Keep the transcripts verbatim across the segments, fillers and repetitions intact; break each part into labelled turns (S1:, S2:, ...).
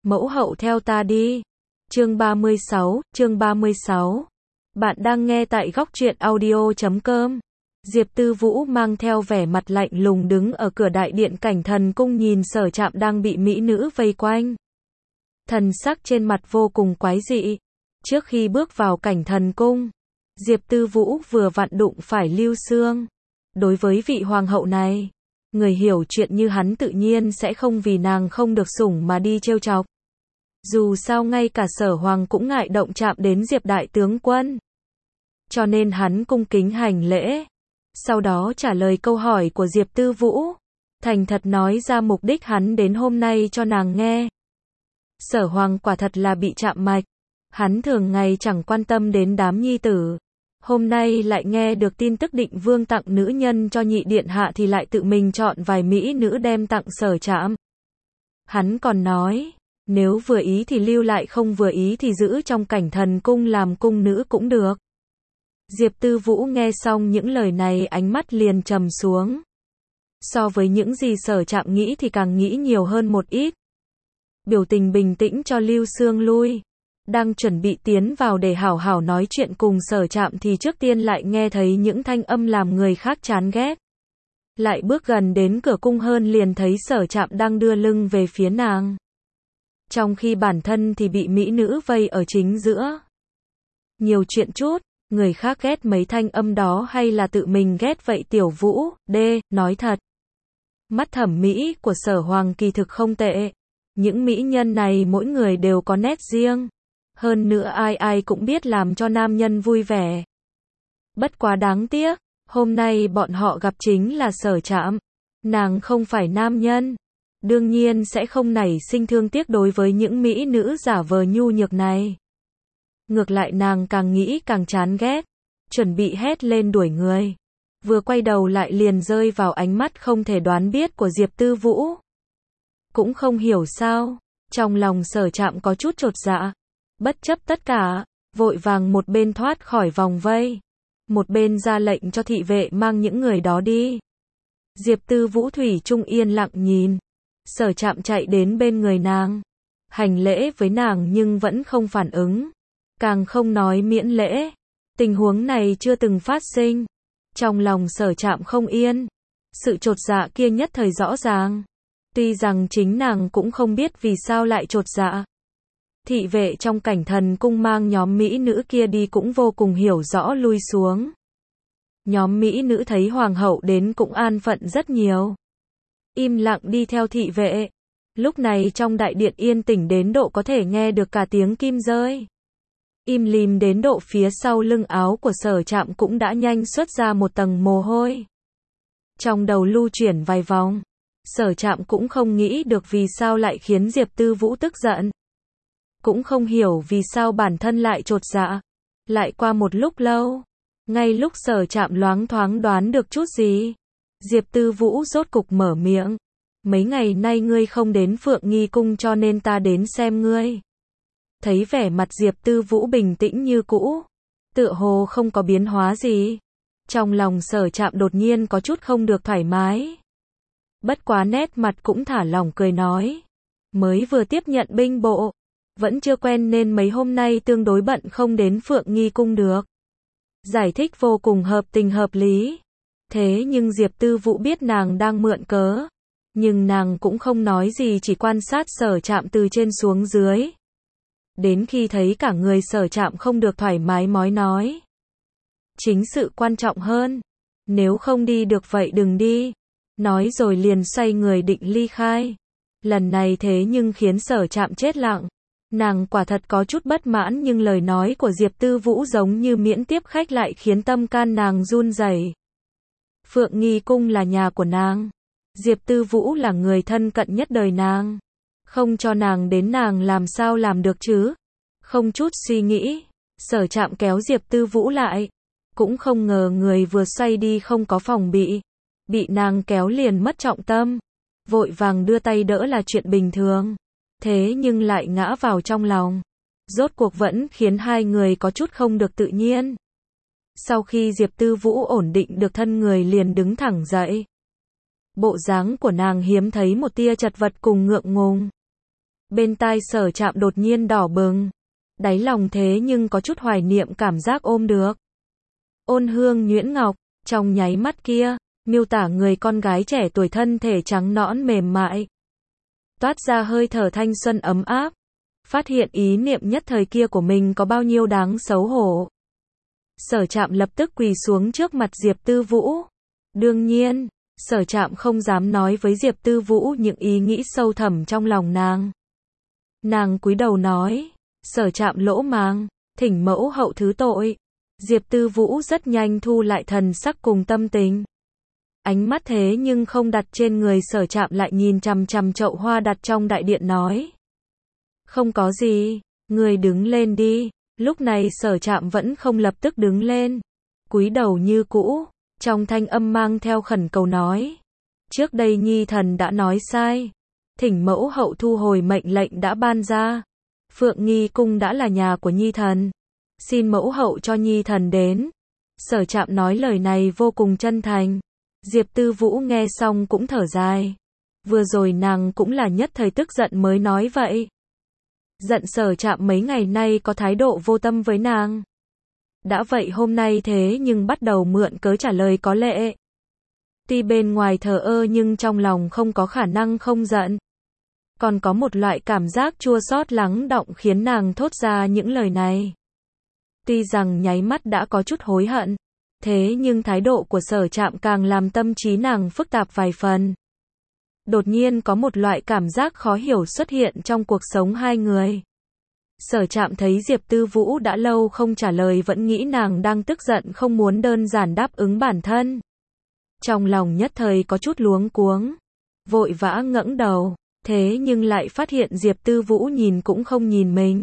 S1: Mẫu hậu theo ta đi. Chương ba mươi sáu, chương ba mươi sáu. Bạn đang nghe tại góc truyện audio chấm com. Diệp Tư Vũ mang theo vẻ mặt lạnh lùng đứng ở cửa đại điện Cảnh Thần Cung nhìn Sở Trạm đang bị mỹ nữ vây quanh. Thần sắc trên mặt vô cùng quái dị. Trước khi bước vào Cảnh Thần Cung, Diệp Tư Vũ vừa vặn đụng phải Lưu Xương. Đối với vị hoàng hậu này, người hiểu chuyện như hắn tự nhiên sẽ không vì nàng không được sủng mà đi trêu chọc. Dù sao ngay cả Sở Hoàng cũng ngại động chạm đến Diệp đại tướng quân. Cho nên hắn cung kính hành lễ. Sau đó trả lời câu hỏi của Diệp Tư Vũ. Thành thật nói ra mục đích hắn đến hôm nay cho nàng nghe. Sở Hoàng quả thật là bị chạm mạch. Hắn thường ngày chẳng quan tâm đến đám nhi tử. Hôm nay lại nghe được tin tức Định Vương tặng nữ nhân cho nhị điện hạ thì lại tự mình chọn vài mỹ nữ đem tặng Sở Trạm. Hắn còn nói, nếu vừa ý thì lưu lại, không vừa ý thì giữ trong Cảnh Thần Cung làm cung nữ cũng được. Diệp Tư Vũ nghe xong những lời này ánh mắt liền trầm xuống. So với những gì Sở Trạm nghĩ thì càng nghĩ nhiều hơn một ít. Biểu tình bình tĩnh cho Lưu Xương lui. Đang chuẩn bị tiến vào để hảo hảo nói chuyện cùng Sở Trạm thì trước tiên lại nghe thấy những thanh âm làm người khác chán ghét. Lại bước gần đến cửa cung hơn liền thấy Sở Trạm đang đưa lưng về phía nàng. Trong khi bản thân thì bị mỹ nữ vây ở chính giữa. Nhiều chuyện chút, người khác ghét mấy thanh âm đó hay là tự mình ghét vậy Tiểu Vũ, đê, nói thật. Mắt thẩm mỹ của Sở Hoàng kỳ thực không tệ. Những mỹ nhân này mỗi người đều có nét riêng. Hơn nữa ai ai cũng biết làm cho nam nhân vui vẻ. Bất quá đáng tiếc, hôm nay bọn họ gặp chính là Sở Trạm. Nàng không phải nam nhân. Đương nhiên sẽ không nảy sinh thương tiếc đối với những mỹ nữ giả vờ nhu nhược này. Ngược lại nàng càng nghĩ càng chán ghét. Chuẩn bị hét lên đuổi người. Vừa quay đầu lại liền rơi vào ánh mắt không thể đoán biết của Diệp Tư Vũ. Cũng không hiểu sao, trong lòng Sở Trạm có chút chột dạ. Bất chấp tất cả, vội vàng một bên thoát khỏi vòng vây. Một bên ra lệnh cho thị vệ mang những người đó đi. Diệp Tư Vũ thủy chung yên lặng nhìn. Sở Trạm chạy đến bên người nàng. Hành lễ với nàng nhưng vẫn không phản ứng. Càng không nói miễn lễ. Tình huống này chưa từng phát sinh. Trong lòng Sở Trạm không yên. Sự chột dạ kia nhất thời rõ ràng. Tuy rằng chính nàng cũng không biết vì sao lại chột dạ. Thị vệ trong Cảnh Thần Cung mang nhóm mỹ nữ kia đi cũng vô cùng hiểu rõ lui xuống. Nhóm mỹ nữ thấy hoàng hậu đến cũng an phận rất nhiều. Im lặng đi theo thị vệ. Lúc này trong đại điện yên tĩnh đến độ có thể nghe được cả tiếng kim rơi. Im lìm đến độ phía sau lưng áo của Sở Trạm cũng đã nhanh xuất ra một tầng mồ hôi. Trong đầu lưu chuyển vài vòng. Sở Trạm cũng không nghĩ được vì sao lại khiến Diệp Tư Vũ tức giận. Cũng không hiểu vì sao bản thân lại chột dạ. Lại qua một lúc lâu. Ngay lúc Sở Trạm loáng thoáng đoán được chút gì. Diệp Tư Vũ rốt cục mở miệng. Mấy ngày nay ngươi không đến Phượng Nghi Cung cho nên ta đến xem ngươi. Thấy vẻ mặt Diệp Tư Vũ bình tĩnh như cũ. Tựa hồ không có biến hóa gì. Trong lòng Sở Trạm đột nhiên có chút không được thoải mái. Bất quá nét mặt cũng thả lỏng cười nói. Mới vừa tiếp nhận binh bộ. Vẫn chưa quen nên mấy hôm nay tương đối bận không đến Phượng Nghi Cung được. Giải thích vô cùng hợp tình hợp lý. Thế nhưng Diệp Tư Vũ biết nàng đang mượn cớ. Nhưng nàng cũng không nói gì, chỉ quan sát Sở Trạm từ trên xuống dưới. Đến khi thấy cả người Sở Trạm không được thoải mái mói nói. Chính sự quan trọng hơn. Nếu không đi được vậy đừng đi. Nói rồi liền xoay người định ly khai. Lần này thế nhưng khiến Sở Trạm chết lặng. Nàng quả thật có chút bất mãn nhưng lời nói của Diệp Tư Vũ giống như miễn tiếp khách lại khiến tâm can nàng run rẩy. Phượng Nghi Cung là nhà của nàng. Diệp Tư Vũ là người thân cận nhất đời nàng. Không cho nàng đến nàng làm sao làm được chứ? Không chút suy nghĩ. Sở Trạm kéo Diệp Tư Vũ lại. Cũng không ngờ người vừa xoay đi không có phòng bị. Bị nàng kéo liền mất trọng tâm. Vội vàng đưa tay đỡ là chuyện bình thường. Thế nhưng lại ngã vào trong lòng. Rốt cuộc vẫn khiến hai người có chút không được tự nhiên. Sau khi Diệp Tư Vũ ổn định được thân người liền đứng thẳng dậy. Bộ dáng của nàng hiếm thấy một tia chật vật cùng ngượng ngùng. Bên tai Sở Trạm đột nhiên đỏ bừng. Đáy lòng thế nhưng có chút hoài niệm cảm giác ôm được. Ôn hương nhuyễn ngọc, trong nháy mắt kia, miêu tả người con gái trẻ tuổi thân thể trắng nõn mềm mại. Toát ra hơi thở thanh xuân ấm áp. Phát hiện ý niệm nhất thời kia của mình có bao nhiêu đáng xấu hổ. Sở Trạm lập tức quỳ xuống trước mặt Diệp Tư Vũ. Đương nhiên, Sở Trạm không dám nói với Diệp Tư Vũ những ý nghĩ sâu thẳm trong lòng nàng. Nàng cúi đầu nói, Sở Trạm lỗ mãng, thỉnh mẫu hậu thứ tội. Diệp Tư Vũ rất nhanh thu lại thần sắc cùng tâm tình. Ánh mắt thế nhưng không đặt trên người Sở Trạm, lại nhìn chằm chằm chậu hoa đặt trong đại điện nói. Không có gì, người đứng lên đi. Lúc này Sở Trạm vẫn không lập tức đứng lên. Cúi đầu như cũ, trong thanh âm mang theo khẩn cầu nói. Trước đây nhi thần đã nói sai. Thỉnh mẫu hậu thu hồi mệnh lệnh đã ban ra. Phượng Nghi cung đã là nhà của nhi thần. Xin mẫu hậu cho nhi thần đến. Sở Trạm nói lời này vô cùng chân thành. Diệp Tư Vũ nghe xong cũng thở dài. Vừa rồi nàng cũng là nhất thời tức giận mới nói vậy. Giận Sở Trạm mấy ngày nay có thái độ vô tâm với nàng. Đã vậy hôm nay thế nhưng bắt đầu mượn cớ trả lời có lệ. Tuy bên ngoài thờ ơ nhưng trong lòng không có khả năng không giận. Còn có một loại cảm giác chua xót lắng đọng khiến nàng thốt ra những lời này. Tuy rằng nháy mắt đã có chút hối hận, thế nhưng thái độ của Sở Trạm càng làm tâm trí nàng phức tạp vài phần. Đột nhiên có một loại cảm giác khó hiểu xuất hiện trong cuộc sống hai người. Sở Trạm thấy Diệp Tư Vũ đã lâu không trả lời vẫn nghĩ nàng đang tức giận không muốn đơn giản đáp ứng bản thân. Trong lòng nhất thời có chút luống cuống. Vội vã ngẩng đầu, thế nhưng lại phát hiện Diệp Tư Vũ nhìn cũng không nhìn mình.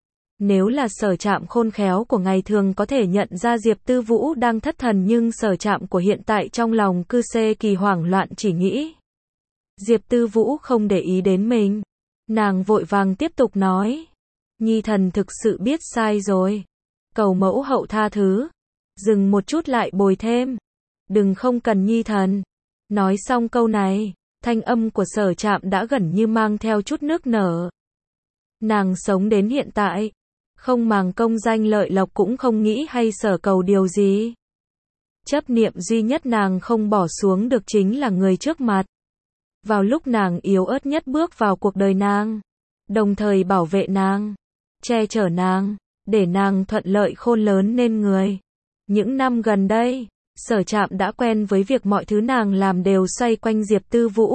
S1: Nếu là Sở Trạm khôn khéo của ngày thường có thể nhận ra Diệp Tư Vũ đang thất thần, nhưng Sở Trạm của hiện tại trong lòng cư xê kỳ hoảng loạn chỉ nghĩ. Diệp Tư Vũ không để ý đến mình. Nàng vội vàng tiếp tục nói. Nhi thần thực sự biết sai rồi. Cầu mẫu hậu tha thứ. Dừng một chút lại bồi thêm. Đừng không cần nhi thần. Nói xong câu này, thanh âm của Sở Trạm đã gần như mang theo chút nước nở. Nàng sống đến hiện tại, không màng công danh lợi lộc cũng không nghĩ hay sở cầu điều gì. Chấp niệm duy nhất nàng không bỏ xuống được chính là người trước mặt. Vào lúc nàng yếu ớt nhất bước vào cuộc đời nàng, đồng thời bảo vệ nàng, che chở nàng, để nàng thuận lợi khôn lớn nên người. Những năm gần đây, Sở Trạm đã quen với việc mọi thứ nàng làm đều xoay quanh Diệp Tư Vũ.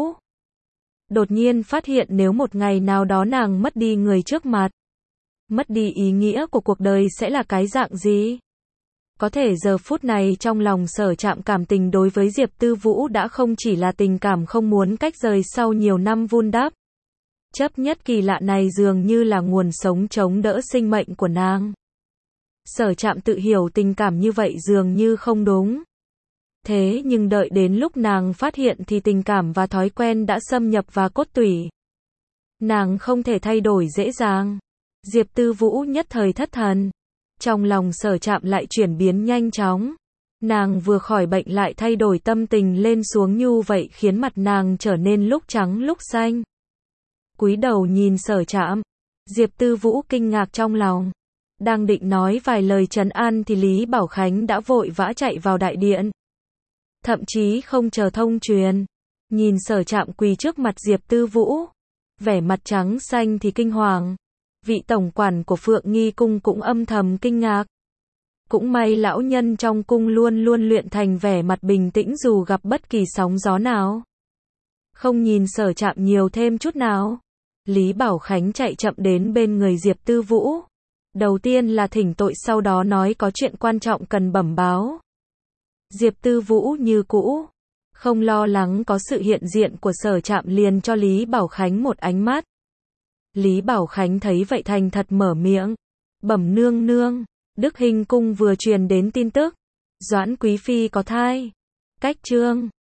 S1: Đột nhiên phát hiện nếu một ngày nào đó nàng mất đi người trước mặt, mất đi ý nghĩa của cuộc đời sẽ là cái dạng gì? Có thể giờ phút này trong lòng Sở Trạm cảm tình đối với Diệp Tư Vũ đã không chỉ là tình cảm không muốn cách rời sau nhiều năm vun đắp. Chấp nhất kỳ lạ này dường như là nguồn sống chống đỡ sinh mệnh của nàng. Sở Trạm tự hiểu tình cảm như vậy dường như không đúng. Thế nhưng đợi đến lúc nàng phát hiện thì tình cảm và thói quen đã xâm nhập vào cốt tủy. Nàng không thể thay đổi dễ dàng. Diệp Tư Vũ nhất thời thất thần. Trong lòng Sở Trạm lại chuyển biến nhanh chóng. Nàng vừa khỏi bệnh lại thay đổi tâm tình lên xuống nhu vậy khiến mặt nàng trở nên lúc trắng lúc xanh. Cúi đầu nhìn Sở Trạm, Diệp Tư Vũ kinh ngạc trong lòng. Đang định nói vài lời trấn an thì Lý Bảo Khánh đã vội vã chạy vào đại điện. Thậm chí không chờ thông truyền, nhìn Sở Trạm quỳ trước mặt Diệp Tư Vũ, vẻ mặt trắng xanh thì kinh hoàng. Vị tổng quản của Phượng Nghi cung cũng âm thầm kinh ngạc. Cũng may lão nhân trong cung luôn luôn luyện thành vẻ mặt bình tĩnh dù gặp bất kỳ sóng gió nào. Không nhìn Sở Trạm nhiều thêm chút nào. Lý Bảo Khánh chạy chậm đến bên người Diệp Tư Vũ. Đầu tiên là thỉnh tội, sau đó nói có chuyện quan trọng cần bẩm báo. Diệp Tư Vũ như cũ, không lo lắng có sự hiện diện của Sở Trạm, liền cho Lý Bảo Khánh một ánh mắt. Lý Bảo Khánh thấy vậy thành thật mở miệng. Bẩm nương nương, Đức Hình cung vừa truyền đến tin tức. Doãn Quý Phi có thai. Cách chương